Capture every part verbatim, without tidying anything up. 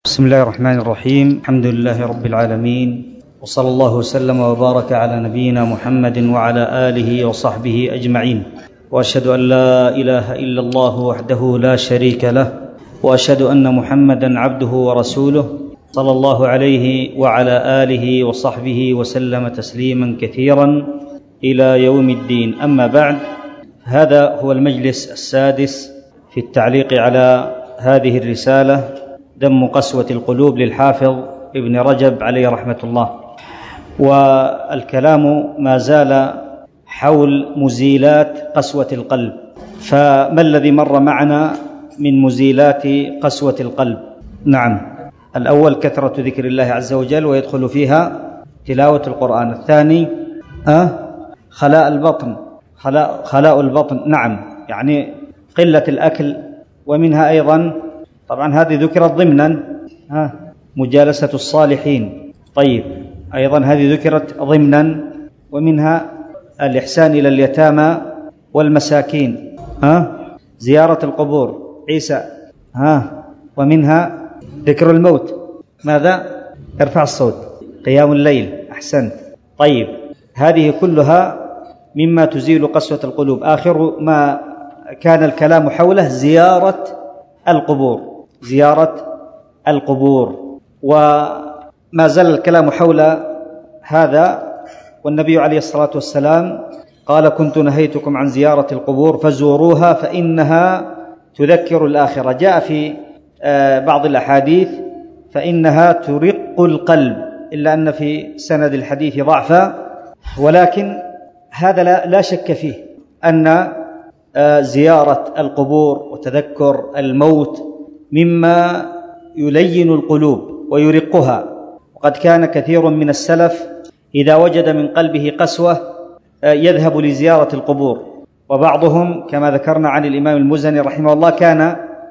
بسم الله الرحمن الرحيم. الحمد لله رب العالمين، وصلى الله وسلم وبارك على نبينا محمد وعلى آله وصحبه أجمعين، وأشهد أن لا إله إلا الله وحده لا شريك له، وأشهد أن محمدا عبده ورسوله، صلى الله عليه وعلى آله وصحبه وسلم تسليما كثيرا إلى يوم الدين. أما بعد، هذا هو المجلس السادس في التعليق على هذه الرسالة، دم قسوة القلوب للحافظ ابن رجب عليه رحمة الله. والكلام ما زال حول مزيلات قسوة القلب. فما الذي مر معنا من مزيلات قسوة القلب؟ نعم، الأول كثرة ذكر الله عز وجل ويدخل فيها تلاوة القرآن. الثاني أه خلاء البطن، خلاء, خلاء البطن، نعم، يعني قلة الأكل. ومنها أيضا طبعا هذه ذكرت ضمنا ها مجالسة الصالحين. طيب، أيضا هذه ذكرت ضمنا. ومنها الإحسان إلى اليتامى والمساكين، ها زيارة القبور، عيسى، ها ومنها ذكر الموت. ماذا؟ ارفع الصوت. قيام الليل، أحسنت. طيب، هذه كلها مما تزيل قسوة القلوب. آخر ما كان الكلام حوله زيارة القبور، زيارة القبور. وما زال الكلام حول هذا، والنبي عليه الصلاة والسلام قال: كنت نهيتكم عن زيارة القبور فزوروها فإنها تذكر الآخرة. جاء في بعض الأحاديث فإنها ترق القلب، إلا أن في سند الحديث ضعفا، ولكن هذا لا شك فيه أن زيارة القبور وتذكر الموت مما يلين القلوب ويرقها. وقد كان كثير من السلف إذا وجد من قلبه قسوة يذهب لزيارة القبور. وبعضهم كما ذكرنا عن الإمام المزني رحمه الله كان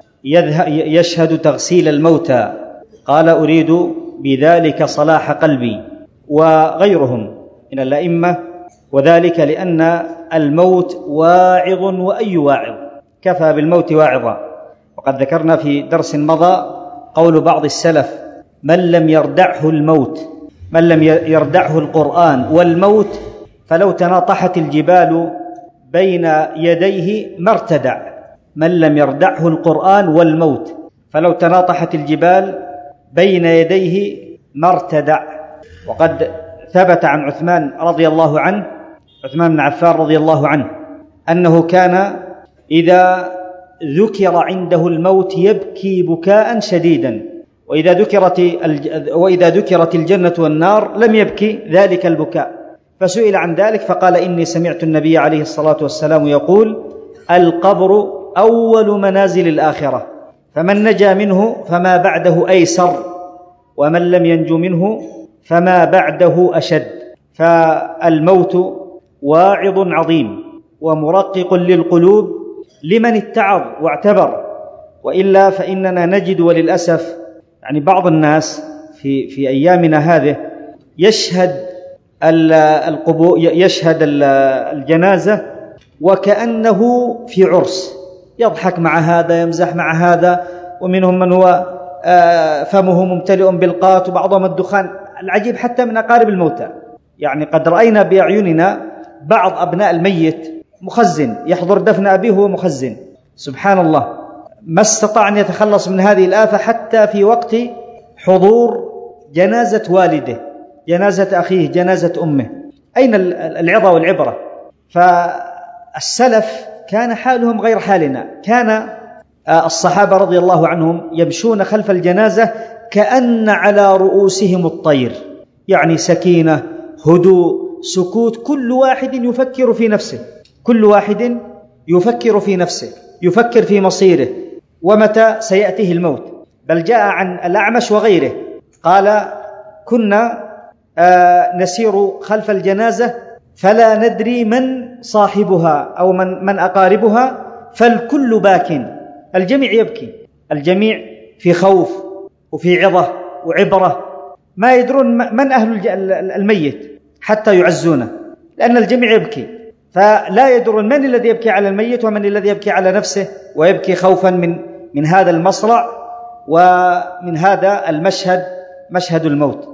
يشهد تغسيل الموتى، قال: أريد بذلك صلاح قلبي. وغيرهم من الأئمة، وذلك لأن الموت واعظ، وأي واعظ، كفى بالموت واعظا. وقد ذكرنا في درس مضى قول بعض السلف: من لم يردعه الموت، من لم يردعه القرآن والموت، فلو تناطحت الجبال بين يديه ما ارتدع. من لم يردعه القرآن والموت، فلو تناطحت الجبال بين يديه ما ارتدع. وقد ثبت عن عثمان رضي الله عنه، عثمان بن عفان رضي الله عنه، أنه كان إذا ذكر عنده الموت يبكي بكاء شديدا، وإذا ذكرت وإذا ذكرت الجنة والنار لم يبكي ذلك البكاء. فسئل عن ذلك فقال: إني سمعت النبي عليه الصلاة والسلام يقول: القبر أول منازل الآخرة، فمن نجا منه فما بعده أيسر، ومن لم ينجو منه فما بعده أشد. فالموت واعظ عظيم ومرقق للقلوب لمن اتعظ واعتبر. وإلا فإننا نجد وللأسف يعني بعض الناس في في أيامنا هذه يشهد القبور، يشهد الجنازة وكأنه في عرس، يضحك مع هذا، يمزح مع هذا، ومنهم من هو فمه ممتلئ بالقات وبعضهم الدخان. العجيب حتى من أقارب الموتى، يعني قد رأينا بأعيننا بعض أبناء الميت مخزن يحضر دفن أبيه وهو مخزن، سبحان الله، ما استطاع أن يتخلص من هذه الآفة حتى في وقت حضور جنازة والده، جنازة أخيه، جنازة أمه. أين العظة والعبرة؟ فالسلف كان حالهم غير حالنا. كان الصحابة رضي الله عنهم يمشون خلف الجنازة كأن على رؤوسهم الطير، يعني سكينة، هدوء، سكوت، كل واحد يفكر في نفسه، كل واحد يفكر في نفسه، يفكر في مصيره ومتى سيأتيه الموت. بل جاء عن الأعمش وغيره قال: كنا آه نسير خلف الجنازة فلا ندري من صاحبها أو من, من أقاربها، فالكل باك، الجميع يبكي، الجميع في خوف وفي عظة وعبرة، ما يدرون من أهل الميت حتى يعزونه، لأن الجميع يبكي، فلا يدرون من الذي يبكي على الميت ومن الذي يبكي على نفسه، ويبكي خوفا من من هذا المصرع ومن هذا المشهد مشهد الموت،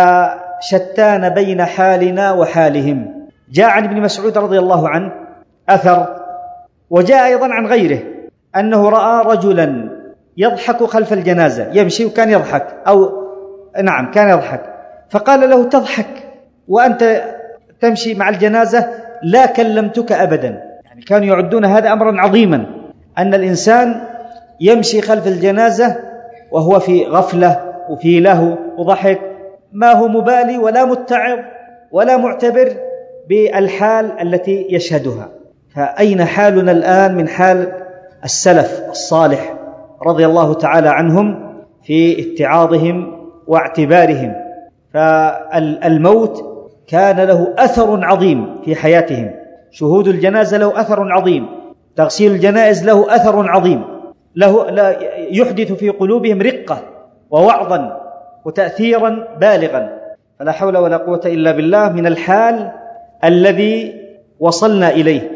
فشتان بين حالنا وحالهم. جاء عن ابن مسعود رضي الله عنه أثر، وجاء أيضا عن غيره أنه رأى رجلا يضحك خلف الجنازة، يمشي وكان يضحك، أو نعم كان يضحك، فقال له: تضحك وأنت تمشي مع الجنازة؟ لا كلمتك أبدا. يعني كانوا يعدون هذا أمرا عظيما، أن الإنسان يمشي خلف الجنازة وهو في غفلة وفي لهو وضحك، ما هو مبالي ولا متعظ ولا معتبر بالحال التي يشهدها. فأين حالنا الآن من حال السلف الصالح رضي الله تعالى عنهم في اتعاظهم واعتبارهم؟ فالموت كان له أثر عظيم في حياتهم، شهود الجنازة له أثر عظيم، تغسيل الجنائز له أثر عظيم، له لا يحدث في قلوبهم رقة ووعظا وتأثيرا بالغا. فلا حول ولا قوة إلا بالله من الحال الذي وصلنا إليه.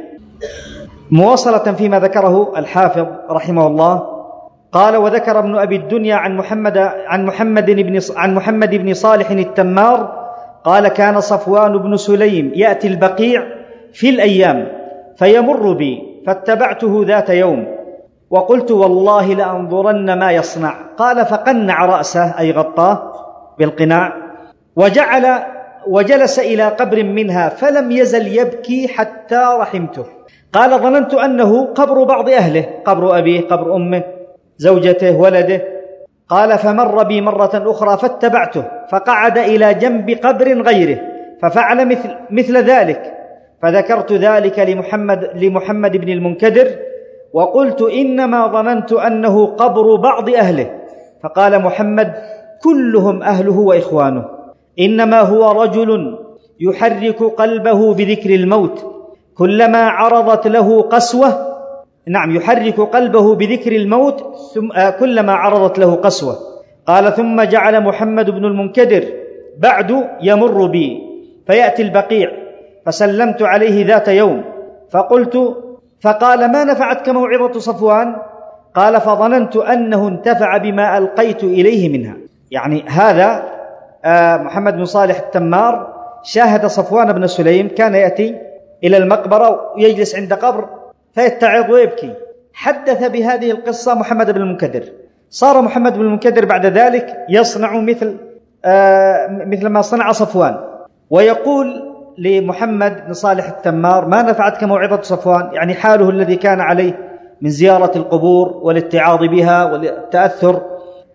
مواصلة فيما ذكره الحافظ رحمه الله، قال: وذكر ابن أبي الدنيا عن محمد عن محمد بن عن محمد بن صالح التمار قال: كان صفوان بن سليم يأتي البقيع في الأيام فيمر بي، فاتبعته ذات يوم وقلت: والله لأنظرن ما يصنع. قال: فقنع رأسه، أي غطاه بالقناع، وجعل وجلس إلى قبر منها فلم يزل يبكي حتى رحمته. قال: ظننت أنه قبر بعض أهله، قبر أبيه، قبر أمه، زوجته، ولده. قال: فمر بي مرة أخرى فاتبعته، فقعد إلى جنب قبر غيره ففعل مثل, مثل ذلك، فذكرت ذلك لمحمد, لمحمد بن المنكدر وقلت: إنما ظننت أنه قبر بعض أهله. فقال محمد: كلهم أهله وإخوانه، إنما هو رجل يحرك قلبه بذكر الموت، كلما عرضت له قسوة، نعم يحرك قلبه بذكر الموت ثم كلما عرضت له قسوة. قال: ثم جعل محمد بن المنكدر بعد يمر بي فيأتي البقيع، فسلمت عليه ذات يوم فقلت، فقال: ما نفعتك موعظة صفوان؟ قال: فظننت أنه انتفع بما ألقيت إليه منها. يعني هذا محمد بن صالح التمار شاهد صفوان بن سليم، كان يأتي إلى المقبرة ويجلس عند قبر فيتعظ ويبكي. حدث بهذه القصة محمد بن المنكدر، صار محمد بن المنكدر بعد ذلك يصنع مثل مثل ما صنع صفوان، ويقول لمحمد بن صالح التمار: ما نفعتك موعظة صفوان؟ يعني حاله الذي كان عليه من زيارة القبور والاتعاظ بها والتأثر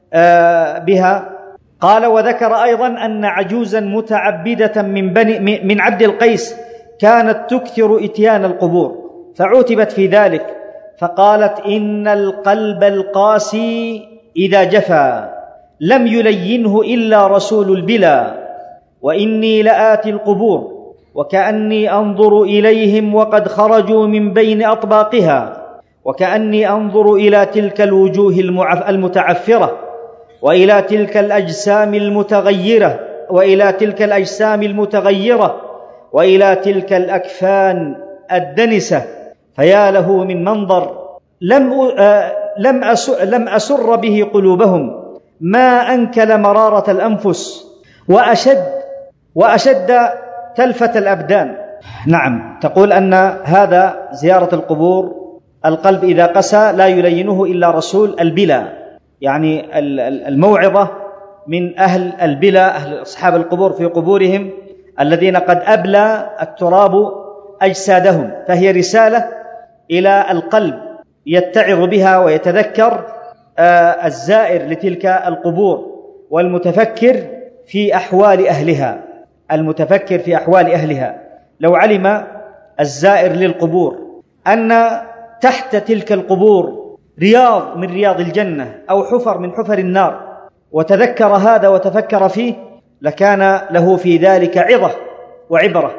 بها. قال: وذكر أيضا أن عجوزا متعبدة من, بني من عبد القيس كانت تكثر إتيان القبور، فعوتبت في ذلك، فقالت: إن القلب القاسي إذا جفا لم يلينه إلا رسول البلا، وإني لآتي القبور وكأني أنظر إليهم وقد خرجوا من بين أطباقها، وكأني أنظر إلى تلك الوجوه المتعفرة وإلى تلك الأجسام المتغيرة وإلى تلك الأجسام المتغيرة وإلى تلك الأكفان الدنسة، فيا له من منظر لم لم لم أسر به قلوبهم، ما أنكل مرارة الأنفس وأشد وأشد تلفة الأبدان. نعم، تقول أن هذا زيارة القبور القلب إذا قسى لا يلينه إلا رسول البلا، يعني الموعظة من أهل البلا، أهل أصحاب القبور في قبورهم الذين قد أبلى التراب أجسادهم، فهي رسالة إلى القلب يتعظ بها ويتذكر الزائر لتلك القبور والمتفكر في أحوال أهلها المتفكر في أحوال أهلها. لو علم الزائر للقبور أن تحت تلك القبور رياض من رياض الجنة أو حفر من حفر النار، وتذكر هذا وتفكر فيه، لكان له في ذلك عظة وعبرة.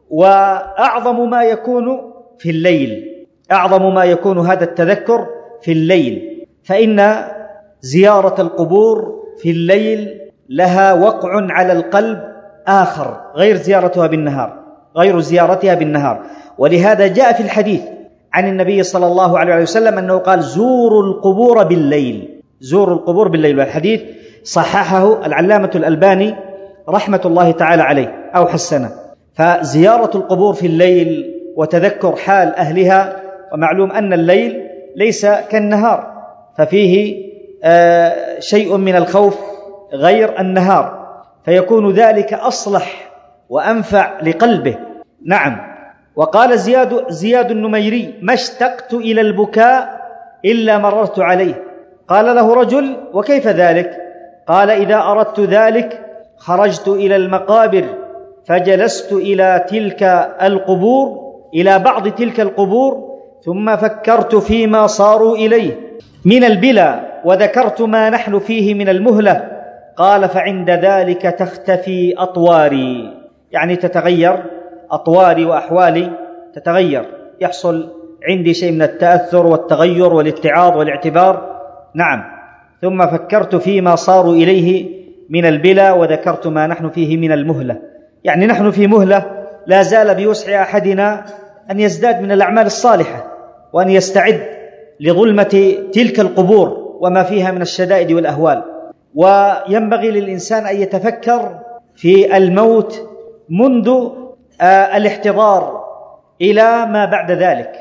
وأعظم ما يكون في الليل، أعظم ما يكون هذا التذكر في الليل، فإن زيارة القبور في الليل لها وقع على القلب آخر غير زيارتها بالنهار غير زيارتها بالنهار. ولهذا جاء في الحديث عن النبي صلى الله عليه وسلم أنه قال: زوروا القبور بالليل، زوروا القبور بالليل. والحديث صححه العلامة الألباني رحمة الله تعالى عليه أو حسنه. فزيارة القبور في الليل وتذكر حال أهلها، ومعلوم أن الليل ليس كالنهار، ففيه آه شيء من الخوف غير النهار، فيكون ذلك أصلح وأنفع لقلبه. نعم. وقال زياد, زياد النميري: ما اشتقت إلى البكاء إلا مررت عليه. قال له رجل: وكيف ذلك؟ قال: إذا أردت ذلك خرجت إلى المقابر فجلست إلى تلك القبور إلى بعض تلك القبور ثم فكرت فيما صاروا إليه من البلا وذكرت ما نحن فيه من المهلة. قال: فعند ذلك تختفي أطواري، يعني تتغير أطواري وأحوالي تتغير، يحصل عندي شيء من التأثر والتغير والاتعاظ والاعتبار. نعم. ثم فكرت فيما صاروا إليه من البلا وذكرت ما نحن فيه من المهلة، يعني نحن في مهلة، لا زال بوسع أحدنا أن يزداد من الأعمال الصالحة وأن يستعد لظلمة تلك القبور وما فيها من الشدائد والأهوال. وينبغي للإنسان أن يتفكر في الموت منذ آه الاحتضار إلى ما بعد ذلك،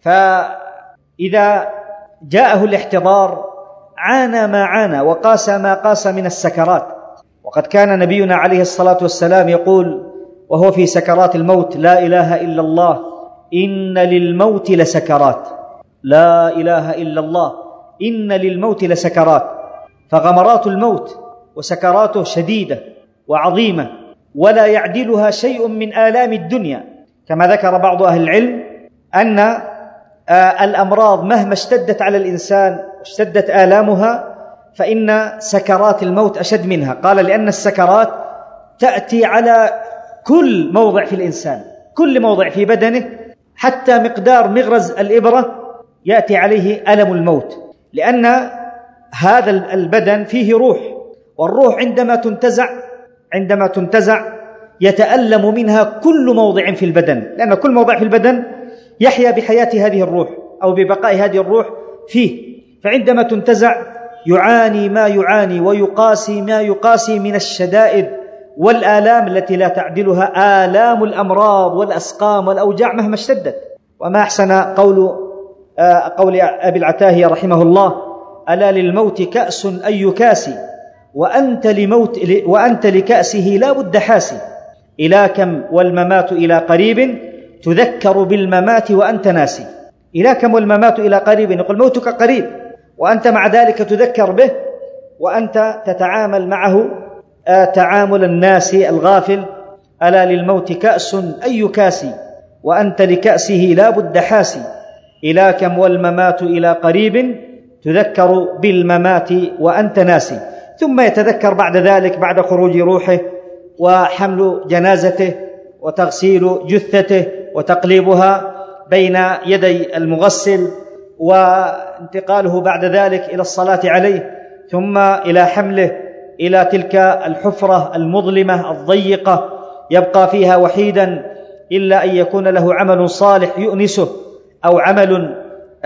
فإذا جاءه الاحتضار عانى ما عانى وقاس ما قاس من السكرات. وقد كان نبينا عليه الصلاة والسلام يقول وهو في سكرات الموت: لا إله إلا الله إن للموت لسكرات، لا إله إلا الله إن للموت لسكرات. فغمرات الموت وسكراته شديدة وعظيمة، ولا يعدلها شيء من آلام الدنيا، كما ذكر بعض أهل العلم أن الأمراض مهما اشتدت على الإنسان واشتدت آلامها فإن سكرات الموت أشد منها. قال: لأن السكرات تأتي على كل موضع في الإنسان، كل موضع في بدنه، حتى مقدار مغرز الإبرة يأتي عليه ألم الموت، لأن هذا البدن فيه روح، والروح عندما تنتزع عندما تنتزع يتألم منها كل موضع في البدن، لأن كل موضع في البدن يحيا بحياة هذه الروح أو ببقاء هذه الروح فيه. فعندما تنتزع يعاني ما يعاني ويقاسي ما يقاسي من الشدائد والآلام التي لا تعدلها آلام الأمراض والأسقام والأوجاع مهما اشتدت. وما أحسن قول قول أبي العتاهية رحمه الله: ألا للموت كأس أي كاس وأنت, لموت وأنت لكأسه لا بد حاسي، إلى كم والممات إلى قريب تذكر بالممات وأنت ناسي. إلى كم والممات إلى قريب، يقول موتك قريب وأنت مع ذلك تذكر به وأنت تتعامل معه تعامل الناس الغافل. ألا للموت كأس أي كاس وأنت لكأسه لا بد حاسي، إلى كم والممات إلى قريب تذكر بالممات وأنت ناسي. ثم يتذكر بعد ذلك بعد خروج روحه وحمل جنازته وتغسيل جثته وتقليبها بين يدي المغسل وانتقاله بعد ذلك إلى الصلاة عليه، ثم إلى حمله إلى تلك الحفرة المظلمة الضيقة يبقى فيها وحيدا، إلا أن يكون له عمل صالح يؤنسه أو عمل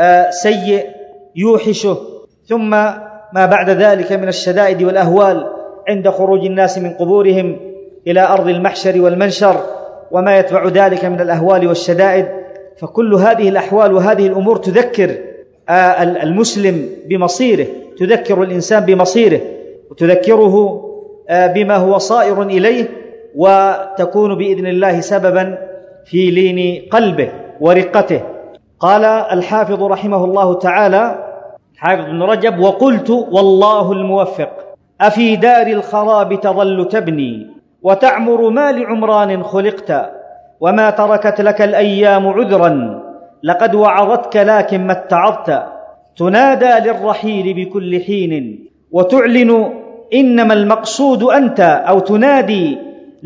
سيء يوحشه. ثم ما بعد ذلك من الشدائد والأهوال عند خروج الناس من قبورهم إلى أرض المحشر والمنشر وما يتبع ذلك من الأهوال والشدائد. فكل هذه الأحوال وهذه الأمور تذكر المسلم بمصيره، تذكر الإنسان بمصيره وتذكره بما هو صائر إليه، وتكون بإذن الله سببا في لين قلبه ورقته. قال الحافظ رحمه الله تعالى حافظ بن رجب: وقلت والله الموفق أفي دار الخراب تظل تبني وتعمر ما لعمران خلقت وما تركت لك الأيام عذرا لقد وعظتك لكن ما اتعظت تنادى للرحيل بكل حين وتعلن إنما المقصود أنت، أو تنادي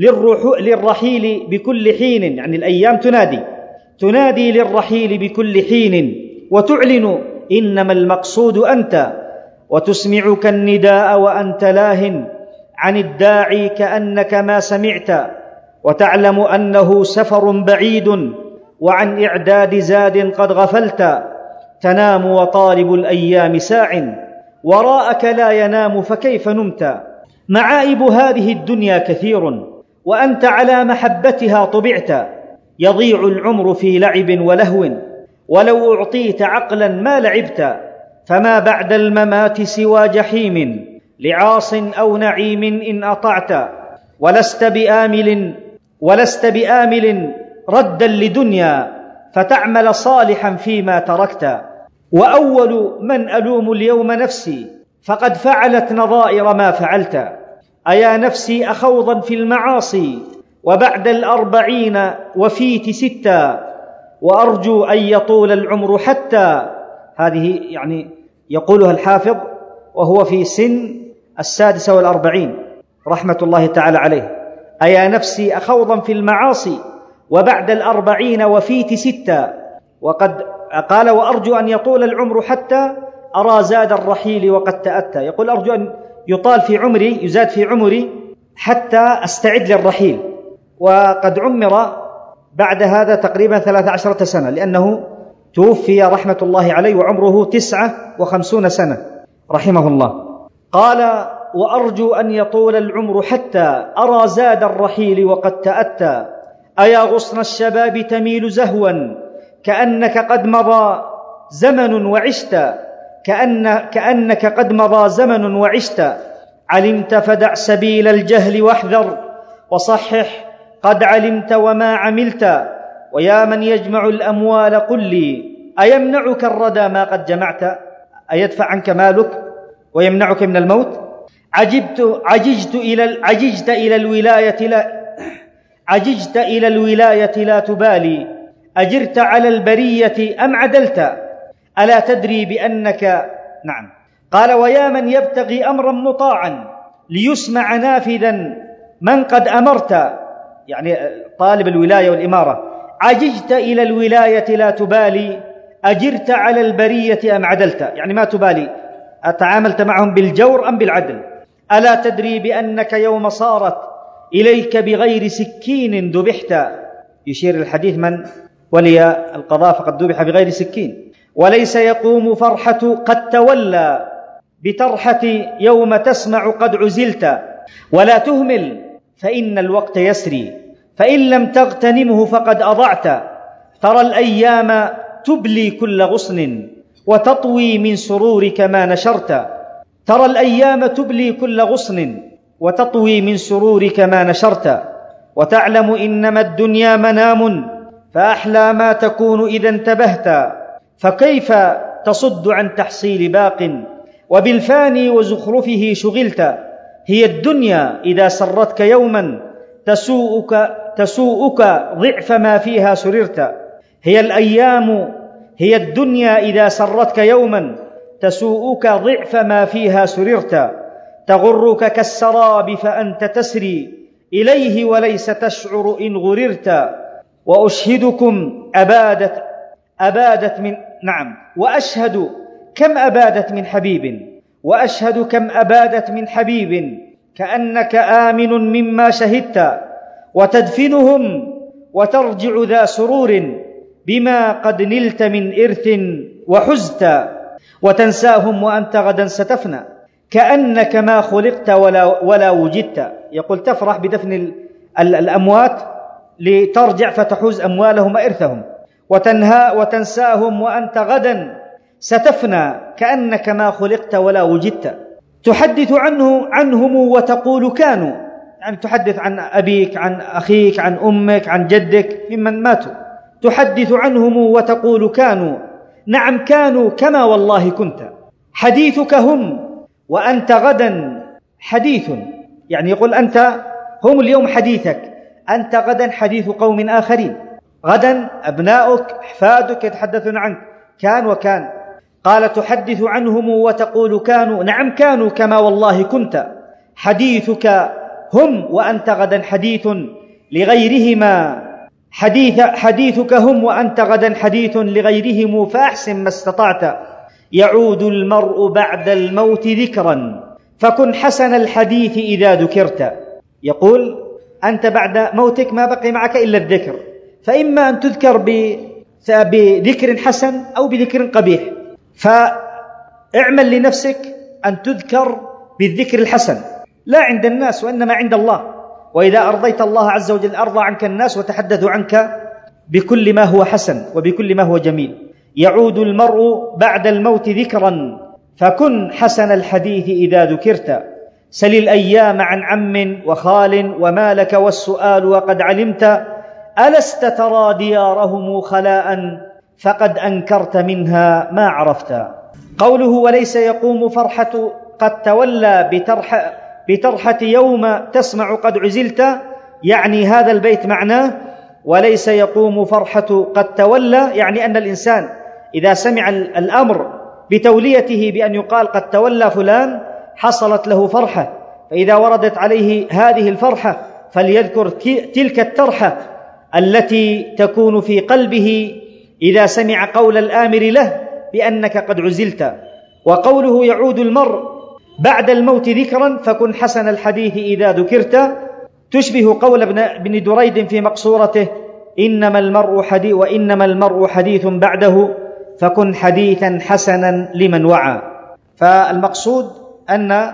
للرحيل بكل حين، يعني الأيام تنادي تنادي للرحيل بكل حين وتعلن إنما المقصود أنت وتسمعك النداء وأنت لاه عن الداعي كأنك ما سمعت وتعلم أنه سفر بعيد وعن إعداد زاد قد غفلت تنام وطالب الأيام ساع وراءك لا ينام فكيف نمت. معائب هذه الدنيا كثير وأنت على محبتها طبعت. يضيع العمر في لعب ولهو ولو أعطيت عقلا ما لعبت. فما بعد الممات سوى جحيم لعاص أو نعيم إن أطعت. ولست بآمل ولست بآمل ردا لدنيا فتعمل صالحا فيما تركت. وأول من ألوم اليوم نفسي فقد فعلت نظائر ما فعلت. أيا نفسي أخوضا في المعاصي وبعد الأربعين وفيت ستا. وأرجو أن يطول العمر حتى. هذه يعني يقولها الحافظ وهو في سن السادسة والأربعين رحمة الله تعالى عليه. أيا نفسي أخوضا في المعاصي وبعد الأربعين وفيت ستا. وقد قال وأرجو أن يطول العمر حتى أرى زاد الرحيل وقد تأتى. يقول أرجو أن يطال في عمري يزاد في عمري حتى أستعد للرحيل. وقد عمر بعد هذا تقريبا ثلاث عشرة سنة لأنه توفي رحمة الله عليه وعمره تسعة وخمسون سنة رحمه الله. قال وأرجو أن يطول العمر حتى أرى زاد الرحيل وقد تأتى. أيا غصن الشباب تميل زهوا كأنك قد مضى زمن وعشت. كأن كأنك قد مضى زمن وعشت. علمت فدع سبيل الجهل واحذر وصحح قد علمت وما عملت. ويا من يجمع الأموال قل لي أيمنعك الردى ما قد جمعت. أيدفع عنك مالك ويمنعك من الموت. عجبت عججت إلى عججت إلى الولاية لا عججت إلى الولاية لا تبالي. أجرت على البرية أم عدلت. ألا تدري بأنك نعم. قال ويا من يبتغي أمرا مطاعا ليسمع نافذا من قد أمرت. يعني طالب الولاية والإمارة. عججت إلى الولاية لا تبالي. أجرت على البرية أم عدلت. يعني ما تبالي أتعاملت معهم بالجور أم بالعدل. ألا تدري بأنك يوم صارت إليك بغير سكين ذبحت. يشير الحديث من ولي القضاء فقد ذبح بغير سكين. وليس يقوم فرحة قد تولى بترحة يوم تسمع قد عزلت. ولا تهمل فإن الوقت يسري فإن لم تغتنمه فقد أضعت. ترى الأيام تبلي كل غصن وتطوي من سرورك ما نشرت. ترى الأيام تبلي كل غصن وتطوي من سرورك ما نشرت. وتعلم إنما الدنيا منام فأحلى ما تكون إذا انتبهت. فكيف تصد عن تحصيل باق وبالفاني وزخرفه شغلت. هي الدنيا إذا سرتك يوما تسوءك, تسوءك ضعف ما فيها سررت. هي الأيام هي الدنيا إذا سرتك يوما تسوءك ضعف ما فيها سررت. تغرك كالسراب فأنت تسري إليه وليس تشعر إن غررت. وأشهدكم أبادت أبادت من نعم وأشهد كم أبادت من حبيب وأشهد كم أبادت من حبيب كأنك آمن مما شهدت. وتدفنهم وترجع ذا سرور بما قد نلت من إرث وحزت. وتنساهم وأنت غدا ستفنى كأنك ما خلقت ولا, ولا وجدت. يقول تفرح بدفن الأموات لترجع فتحوز أموالهم وإرثهم. وتنهى وتنساهم وأنت غدا ستفنى كأنك ما خلقت ولا وجدت. تحدث عنه عنهم وتقول كانوا. يعني تحدث عن أبيك عن أخيك عن أمك عن جدك ممن ماتوا. تحدث عنهم وتقول كانوا. نعم كانوا كما والله كنت. حديثك هم وأنت غدا حديث. يعني يقول أنت هم اليوم حديثك أنت غدا حديث قوم آخرين. غدا أبناؤك أحفادك يتحدثون عنك كان وكان. قال تحدث عنهم وتقول كانوا. نعم كانوا كما والله كنت. حديثك هم وأنت غدا حديث لغيرهما. حديث حديثك هم وأنت غدا حديث لغيرهم فأحسن ما استطعت. يعود المرء بعد الموت ذكرا فكن حسن الحديث إذا ذكرت. يقول أنت بعد موتك ما بقي معك إلا الذكر. فإما أن تذكر بذكر حسن أو بذكر قبيح. فاعمل لنفسك أن تذكر بالذكر الحسن، لا عند الناس وإنما عند الله. وإذا أرضيت الله عز وجل أرضى عنك الناس وتحدثوا عنك بكل ما هو حسن وبكل ما هو جميل. يعود المرء بعد الموت ذكرا، فكن حسن الحديث إذا ذكرت. سل الأيام عن عم وخال وما لك والسؤال وقد علمت. ألست ترى ديارهم خلاء فقد أنكرت منها ما عرفت. قوله وليس يقوم فرحة قد تولى بترح بترحة يوم تسمع قد عزلت، يعني هذا البيت معناه وليس يقوم فرحة قد تولى، يعني أن الإنسان إذا سمع الأمر بتوليته بأن يقال قد تولى فلان حصلت له فرحة، فإذا وردت عليه هذه الفرحة فليذكر تلك الترحة التي تكون في قلبه إذا سمع قول الآمر له بأنك قد عزلت. وقوله يعود المرء بعد الموت ذكرا فكن حسن الحديث إذا ذكرت، تشبه قول ابن دريد في مقصورته إنما المرء حديث وإنما المرء حديث بعده فكن حديثا حسنا لمن وعى. فالمقصود أن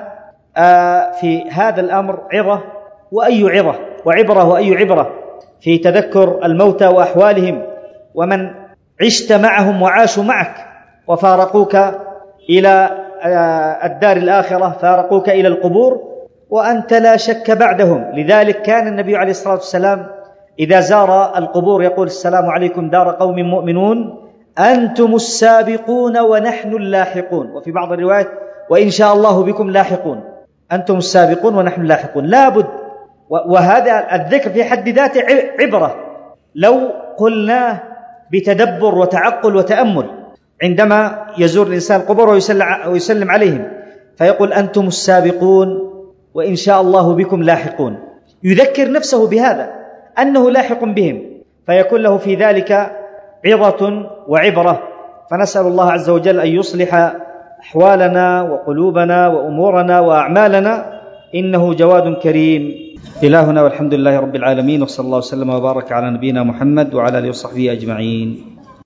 في هذا الأمر عظة وأي عظة وعبرة وأي عبرة في تذكر الموتى وأحوالهم، ومن عشت معهم وعاشوا معك وفارقوك إلى الدار الآخرة، فارقوك إلى القبور وأنت لا شك بعدهم. لذلك كان النبي عليه الصلاة والسلام إذا زار القبور يقول السلام عليكم دار قوم مؤمنون أنتم السابقون ونحن اللاحقون، وفي بعض الروايات وإن شاء الله بكم لاحقون، أنتم السابقون ونحن اللاحقون. لابد، وهذا الذكر في حد ذاته عبرة لو قلناه بتدبر وتعقل وتأمل عندما يزور الإنسان القبور ويسلم عليهم فيقول أنتم السابقون وإن شاء الله بكم لاحقون، يذكر نفسه بهذا أنه لاحق بهم، فيكون له في ذلك عظة وعبرة. فنسأل الله عز وجل أن يصلح أحوالنا وقلوبنا وأمورنا وأعمالنا، إنه جواد كريم. إلهنا والحمد لله رب العالمين، وصلى الله وسلم وبارك على نبينا محمد وعلى آله وصحبه أجمعين.